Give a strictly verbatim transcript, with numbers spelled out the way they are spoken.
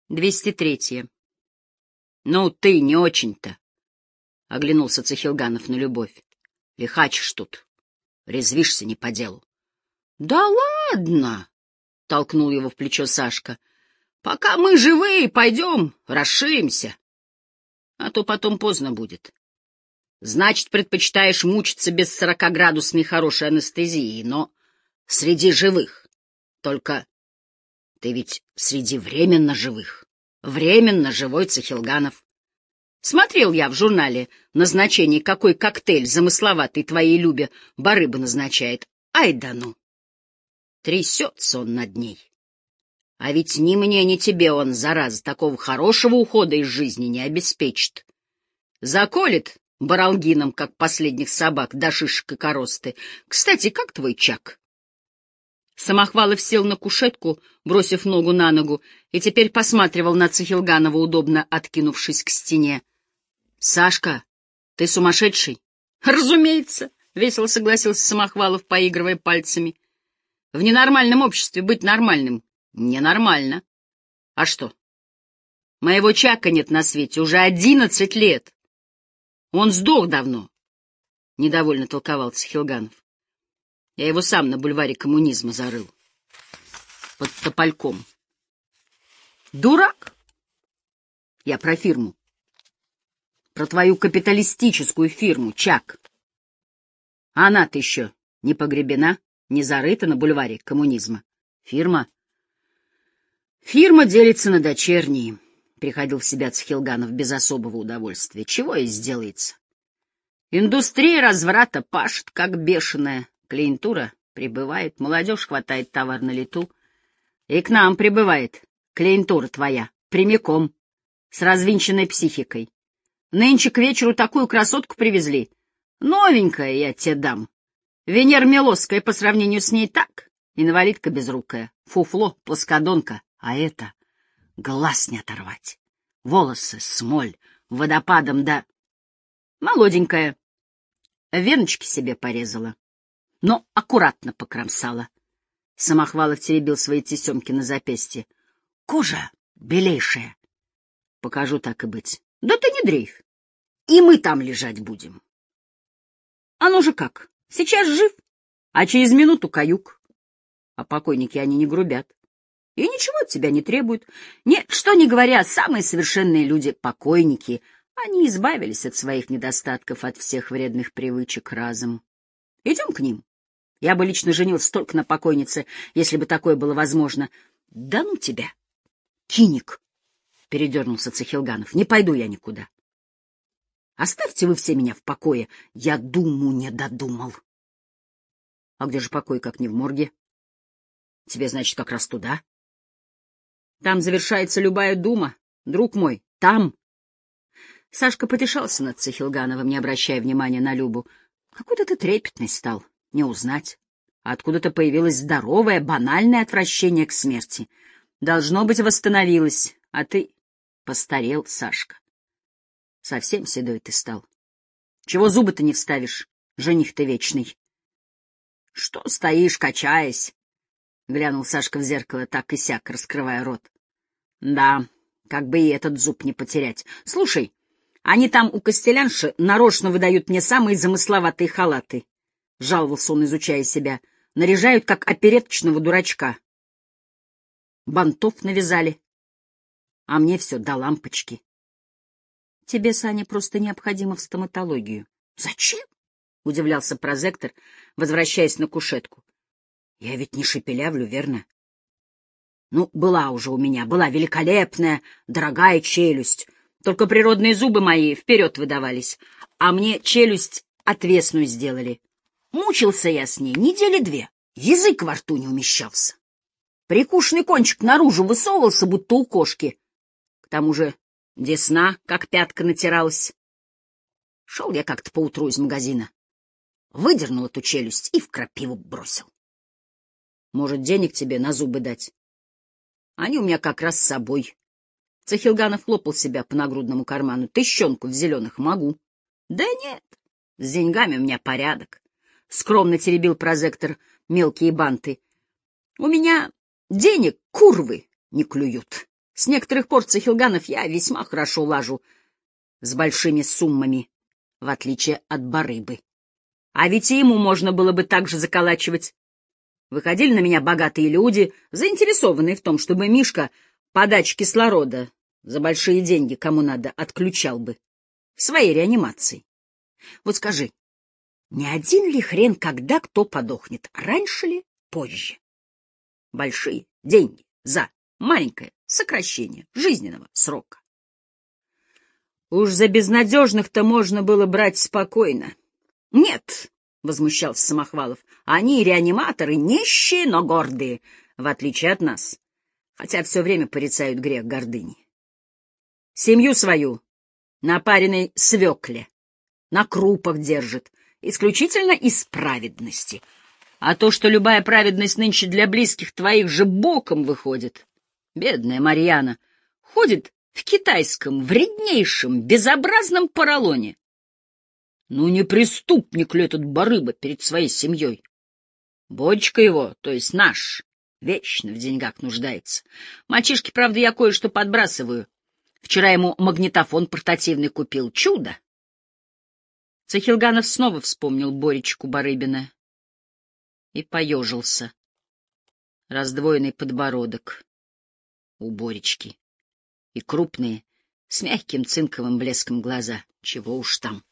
двести третье. Ну, ты не очень-то, — оглянулся Цихилганов на Любовь. Лихачишь тут, резвишься не по делу. — Да ладно, — толкнул его в плечо Сашка. — Пока мы живые, пойдем, расширимся. А то потом поздно будет. Значит, предпочитаешь мучиться без сорокаградусной хорошей анестезии, но среди живых. Только ты ведь среди временно живых. Временно живой Цихилганов. Смотрел я в журнале назначение, какой коктейль замысловатый твоей Любе барыба назначает. Ай да ну! Трясется он над ней. А ведь ни мне, ни тебе он, зараза, такого хорошего ухода из жизни не обеспечит. Заколет баралгином, как последних собак, до шишек и коросты. Кстати, как твой Чак? Самохвалов сел на кушетку, бросив ногу на ногу, и теперь посматривал на Цихилганова, удобно откинувшись к стене. — Сашка, ты сумасшедший? — Разумеется, — весело согласился Самохвалов, поигрывая пальцами. — В ненормальном обществе быть нормальным ненормально. А что? Моего Чака нет на свете уже одиннадцать лет. Он сдох давно, — недовольно толковал Цихилганов. Я его сам на бульваре коммунизма зарыл. Под топольком. Дурак! Я про фирму. Про твою капиталистическую фирму, Чак. А она-то еще не погребена, не зарыта на бульваре коммунизма. Фирма... Фирма делится на дочерние, — приходил в себя Цихилганов без особого удовольствия. Чего и сделается. Индустрия разврата пашет, как бешеная. Клиентура прибывает, молодежь хватает товар на лету. И к нам прибывает клиентура твоя, прямиком, с развинченной психикой. Нынче к вечеру такую красотку привезли. Новенькая я тебе дам. Венера Милосская по сравнению с ней так. Инвалидка безрукая, фуфло, плоскодонка. А это глаз не оторвать. Волосы, смоль, водопадом да... Молоденькая. Веночки себе порезала, но аккуратно покромсала. Самохвалов теребил свои тесемки на запястье. Кожа белейшая. Покажу, так и быть. Да ты не дрейф. И мы там лежать будем. Оно же как? Сейчас жив, а через минуту каюк. А покойники они не грубят. И ничего от тебя не требуют. Нет, что ни говоря, самые совершенные люди — покойники. Они избавились от своих недостатков, от всех вредных привычек разом. Идем к ним. Я бы лично женился только на покойнице, если бы такое было возможно. Да ну тебя, киник, — передернулся Цихилганов. Не пойду я никуда. Оставьте вы все меня в покое. Я думу не додумал. А где же покой, как не в морге? Тебе, значит, как раз туда? Там завершается любая дума, друг мой, там. Сашка потешался над Цихилгановым, не обращая внимания на Любу. Какой-то ты трепетный стал, не узнать. Откуда-то появилось здоровое, банальное отвращение к смерти. Должно быть, восстановилось, а ты постарел, Сашка. Совсем седой ты стал. Чего зубы-то не вставишь, жених ты вечный? Что стоишь, качаясь? Глянул Сашка в зеркало так и сяк, раскрывая рот. Да, как бы и этот зуб не потерять. Слушай, они там у костелянши нарочно выдают мне самые замысловатые халаты. Жаловался он, изучая себя. Наряжают, как опереточного дурачка. Бантов навязали. А мне все до лампочки. Тебе, Саня, просто необходимо в стоматологию. Зачем? Удивлялся прозектор, возвращаясь на кушетку. Я ведь не шепелявлю, верно? Ну, была уже у меня, была великолепная, дорогая челюсть. Только природные зубы мои вперед выдавались, а мне челюсть отвесную сделали. Мучился я с ней недели две, язык во рту не умещался. Прикушенный кончик наружу высовывался, будто у кошки. К тому же десна, как пятка, натиралась. Шел я как-то поутру из магазина, выдернул эту челюсть и в крапиву бросил. Может, денег тебе на зубы дать? Они у меня как раз с собой. Цихилганов хлопал себя по нагрудному карману. Тыщенку в зеленых могу. Да нет, с деньгами у меня порядок. Скромно теребил прозектор мелкие банты. У меня денег курвы не клюют. С некоторых пор Цахилганов я весьма хорошо лажу с большими суммами, в отличие от барыбы. А ведь и ему можно было бы так же заколачивать. Выходили на меня богатые люди, заинтересованные в том, чтобы Мишка подачу кислорода за большие деньги, кому надо, отключал бы в своей реанимации. Вот скажи, не один ли хрен, когда кто подохнет, раньше ли, позже? Большие деньги за маленькое сокращение жизненного срока. Уж за безнадежных-то можно было брать спокойно. Нет, — возмущался Самохвалов, — они реаниматоры, нищие, но гордые, в отличие от нас, хотя все время порицают грех гордыни. Семью свою на пареной свекле, на крупах держит, исключительно из праведности. А то, что любая праведность нынче для близких твоих же боком выходит. Бедная Марьяна ходит в китайском, вреднейшем, безобразном поролоне. Ну, не преступник ли этот барыба перед своей семьей? Бочка его, то есть наш, вечно в деньгах нуждается. Мальчишке, правда, я кое-что подбрасываю. Вчера ему магнитофон портативный купил. Чудо! Цахилганов снова вспомнил Боречку Барыбина и поежился. Раздвоенный подбородок у Боречки и крупные, с мягким цинковым блеском глаза. Чего уж там.